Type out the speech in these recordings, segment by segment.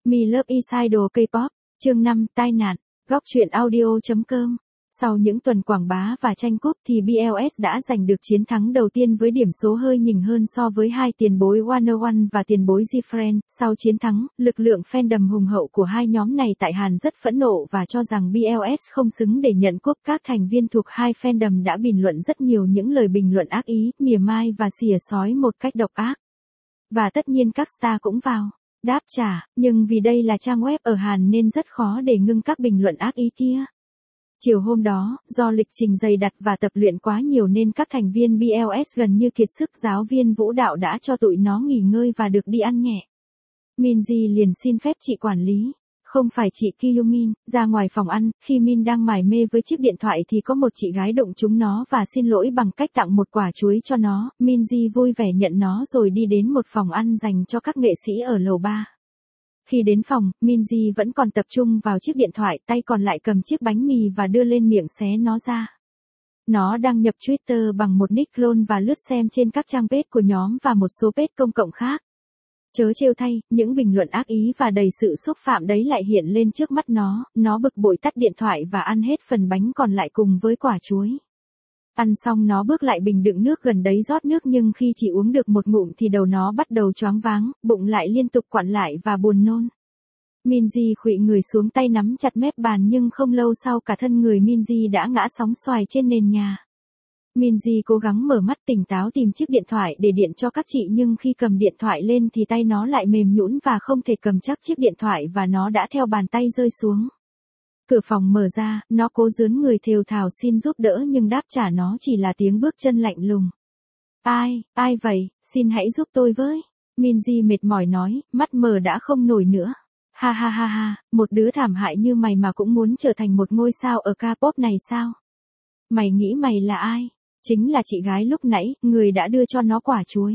Me Love Idol K-pop, chương 5, tai nạn, góc truyện audio.com. Sau những tuần quảng bá và tranh cúp thì BLS đã giành được chiến thắng đầu tiên với điểm số hơi nhỉnh hơn so với hai tiền bối Wonder One và tiền bối G-Friend. Sau chiến thắng, lực lượng fandom hùng hậu của hai nhóm này tại Hàn rất phẫn nộ và cho rằng BLS không xứng để nhận cúp. Các thành viên thuộc hai fandom đã bình luận rất nhiều những lời bình luận ác ý, mỉa mai và xỉa xói một cách độc ác. Và tất nhiên các star cũng vào đáp trả, nhưng vì đây là trang web ở Hàn nên rất khó để ngưng các bình luận ác ý kia. Chiều hôm đó, do lịch trình dày đặc và tập luyện quá nhiều nên các thành viên BLS gần như kiệt sức. Giáo viên vũ đạo đã cho tụi nó nghỉ ngơi và được đi ăn nhẹ. Minzy liền xin phép chị quản lý, không phải chị Kyumin, ra ngoài phòng ăn. Khi Min đang mải mê với chiếc điện thoại thì có một chị gái đụng trúng nó và xin lỗi bằng cách tặng một quả chuối cho nó. Minzy vui vẻ nhận nó rồi đi đến một phòng ăn dành cho các nghệ sĩ ở lầu 3. Khi đến phòng, Minzy vẫn còn tập trung vào chiếc điện thoại, tay còn lại cầm chiếc bánh mì và đưa lên miệng xé nó ra. Nó đăng nhập Twitter bằng một nick clone và lướt xem trên các trang page của nhóm và một số page công cộng khác. Chớ trêu thay, những bình luận ác ý và đầy sự xúc phạm đấy lại hiện lên trước mắt nó bực bội tắt điện thoại và ăn hết phần bánh còn lại cùng với quả chuối. Ăn xong nó bước lại bình đựng nước gần đấy rót nước, nhưng khi chỉ uống được một ngụm thì đầu nó bắt đầu choáng váng, bụng lại liên tục quặn lại và buồn nôn. Minzy khuỵu người xuống, tay nắm chặt mép bàn, nhưng không lâu sau cả thân người Minzy đã ngã sóng xoài trên nền nhà. Minzy cố gắng mở mắt tỉnh táo tìm chiếc điện thoại để điện cho các chị, nhưng khi cầm điện thoại lên thì tay nó lại mềm nhũn và không thể cầm chắc chiếc điện thoại và nó đã theo bàn tay rơi xuống. Cửa phòng mở ra, nó cố rướn người thều thào xin giúp đỡ nhưng đáp trả nó chỉ là tiếng bước chân lạnh lùng. Ai vậy, xin hãy giúp tôi với. Minzy mệt mỏi nói, mắt mờ đã không nổi nữa. Ha ha ha ha, một đứa thảm hại như mày mà cũng muốn trở thành một ngôi sao ở K-pop này sao? Mày nghĩ mày là ai? Chính là chị gái lúc nãy, người đã đưa cho nó quả chuối.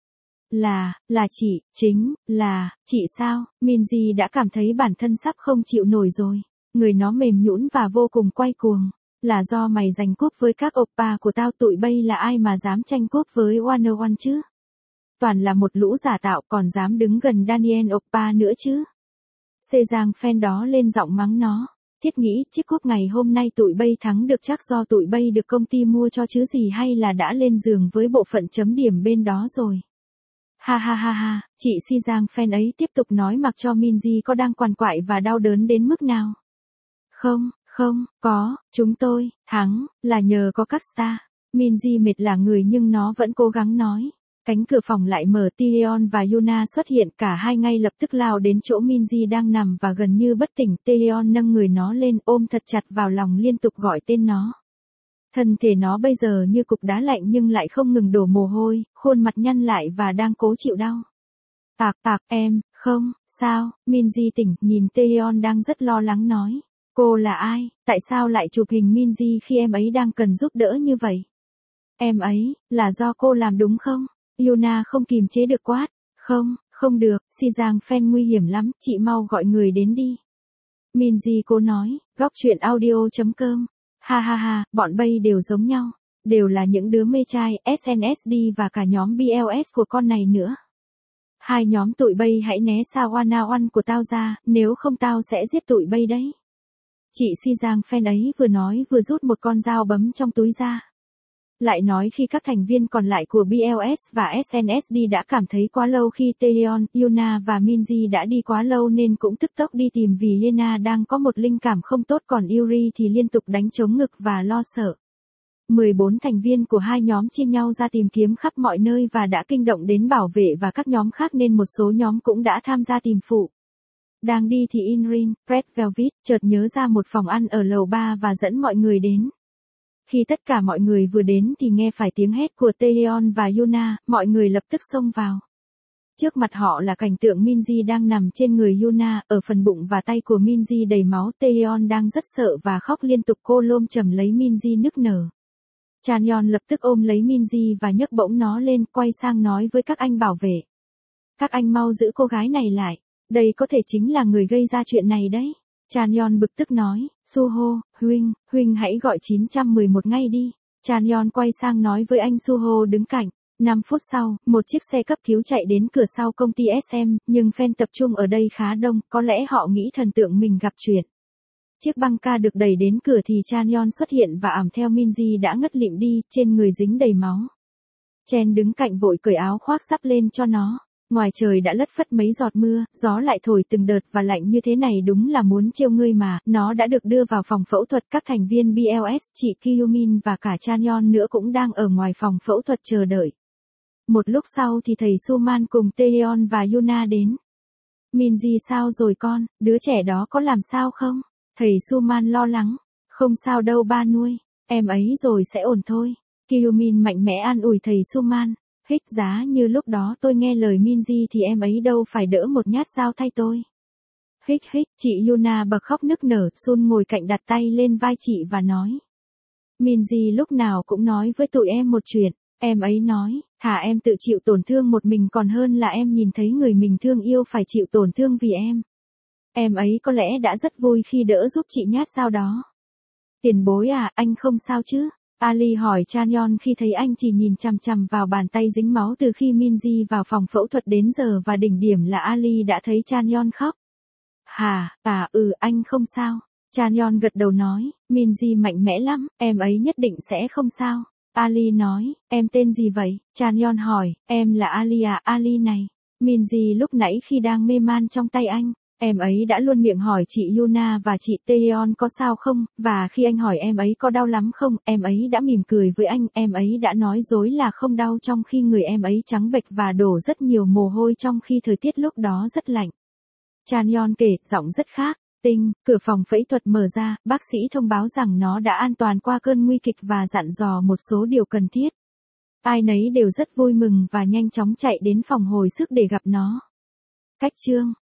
Là chị, chính là chị sao? Minzy đã cảm thấy bản thân sắp không chịu nổi rồi. Người nó mềm nhũn và vô cùng quay cuồng. Là do mày giành cúp với các oppa của tao, tụi bay là ai mà dám tranh cúp với Wonder One chứ? Toàn là một lũ giả tạo, còn dám đứng gần Daniel oppa nữa chứ? Sejang fan đó lên giọng mắng nó. Thiết nghĩ chiếc cúp ngày hôm nay tụi bay thắng được chắc do tụi bay được công ty mua cho chứ gì, hay là đã lên giường với bộ phận chấm điểm bên đó rồi. Ha ha ha ha, chị Sejang fan ấy tiếp tục nói mặc cho Minzy có đang quằn quại và đau đớn đến mức nào. Không, có, chúng tôi thắng là nhờ có các star. Minzy mệt lả người nhưng nó vẫn cố gắng nói. Cánh cửa phòng lại mở, Taeyeon và Yuna xuất hiện, cả hai ngay lập tức lao đến chỗ Minzy đang nằm và gần như bất tỉnh. Taeyeon nâng người nó lên, ôm thật chặt vào lòng, liên tục gọi tên nó. Thân thể nó bây giờ như cục đá lạnh nhưng lại không ngừng đổ mồ hôi, khuôn mặt nhăn lại và đang cố chịu đau. Em, không, sao? Minzy tỉnh, nhìn Taeyeon đang rất lo lắng nói. Cô là ai? Tại sao lại chụp hình Minzy khi em ấy đang cần giúp đỡ như vậy? Em ấy, là do cô làm đúng không? Yuna không kìm chế được quát. Không được, Sejang fan nguy hiểm lắm, chị mau gọi người đến đi. Minzy cố nói, góc truyện audio.com. Ha ha ha, bọn bay đều giống nhau. Đều là những đứa mê trai, SNSD và cả nhóm BLS của con này nữa. Hai nhóm tụi bay hãy né xa Wonder One của tao ra, nếu không tao sẽ giết tụi bay đấy. Chị Sejang fan ấy vừa nói vừa rút một con dao bấm trong túi ra. Lại nói khi các thành viên còn lại của BLS và SNSD đã cảm thấy quá lâu khi Taeyeon, Yuna và Minzy đã đi quá lâu nên cũng tức tốc đi tìm, vì Yena đang có một linh cảm không tốt, còn Yuri thì liên tục đánh trống ngực và lo sợ. 14 thành viên của hai nhóm chia nhau ra tìm kiếm khắp mọi nơi và đã kinh động đến bảo vệ và các nhóm khác nên một số nhóm cũng đã tham gia tìm phụ. Đang đi thì Inrin, Red Velvet, chợt nhớ ra một phòng ăn ở lầu 3 và dẫn mọi người đến. Khi tất cả mọi người vừa đến thì nghe phải tiếng hét của Taeyeon và Yuna, mọi người lập tức xông vào. Trước mặt họ là cảnh tượng Minzy đang nằm trên người Yuna, ở phần bụng và tay của Minzy đầy máu. Taeyeon đang rất sợ và khóc liên tục, cô lôm chầm lấy Minzy nức nở. Chanyeon lập tức ôm lấy Minzy và nhấc bổng nó lên, quay sang nói với các anh bảo vệ. Các anh mau giữ cô gái này lại, đây có thể chính là người gây ra chuyện này đấy. Chanyeon bực tức nói, Suho, huynh hãy gọi 911 ngay đi. Chanyeon quay sang nói với anh Suho đứng cạnh. 5 phút sau, một chiếc xe cấp cứu chạy đến cửa sau công ty SM, nhưng fan tập trung ở đây khá đông, có lẽ họ nghĩ thần tượng mình gặp chuyện. Chiếc băng ca được đẩy đến cửa thì Chanyeol xuất hiện và ẵm theo Minzy đã ngất lịm đi, trên người dính đầy máu. Chen đứng cạnh vội cởi áo khoác sắp lên cho nó. Ngoài trời đã lất phất mấy giọt mưa, gió lại thổi từng đợt và lạnh như thế này đúng là muốn trêu ngươi mà. Nó đã được đưa vào phòng phẫu thuật, các thành viên BLS, chị Kyumin và cả Chanyeol nữa cũng đang ở ngoài phòng phẫu thuật chờ đợi. Một lúc sau thì thầy Suman cùng Taeyeon và Yuna đến. Minzy sao rồi con, đứa trẻ đó có làm sao không? Thầy Suman lo lắng. Không sao đâu ba nuôi, em ấy rồi sẽ ổn thôi. Kyumin mạnh mẽ an ủi thầy Suman. Hích giá như lúc đó tôi nghe lời Minzy thì em ấy đâu phải đỡ một nhát dao thay tôi. Hích, chị Yuna bật khóc nức nở, Sun ngồi cạnh đặt tay lên vai chị và nói. Minzy lúc nào cũng nói với tụi em một chuyện, em ấy nói, thà em tự chịu tổn thương một mình còn hơn là em nhìn thấy người mình thương yêu phải chịu tổn thương vì em. Em ấy có lẽ đã rất vui khi đỡ giúp chị nhát dao đó. Tiền bối à, anh không sao chứ? Ali hỏi Chanyeol khi thấy anh chỉ nhìn chằm chằm vào bàn tay dính máu từ khi Minzy vào phòng phẫu thuật đến giờ và đỉnh điểm là Ali đã thấy Chanyeol khóc. Anh không sao. Chanyeol gật đầu nói, Minzy mạnh mẽ lắm, em ấy nhất định sẽ không sao. Ali nói, em tên gì vậy? Chanyeol hỏi, em là Ali à, Ali này. Minzy lúc nãy khi đang mê man trong tay anh. Em ấy đã luôn miệng hỏi chị Yuna và chị Taeyeon có sao không, và khi anh hỏi em ấy có đau lắm không, em ấy đã mỉm cười với anh, em ấy đã nói dối là không đau trong khi người em ấy trắng bệch và đổ rất nhiều mồ hôi trong khi thời tiết lúc đó rất lạnh. Chanyeol kể, giọng rất khác. Cửa phòng phẫu thuật mở ra, bác sĩ thông báo rằng nó đã an toàn qua cơn nguy kịch và dặn dò một số điều cần thiết. Ai nấy đều rất vui mừng và nhanh chóng chạy đến phòng hồi sức để gặp nó. Cách chương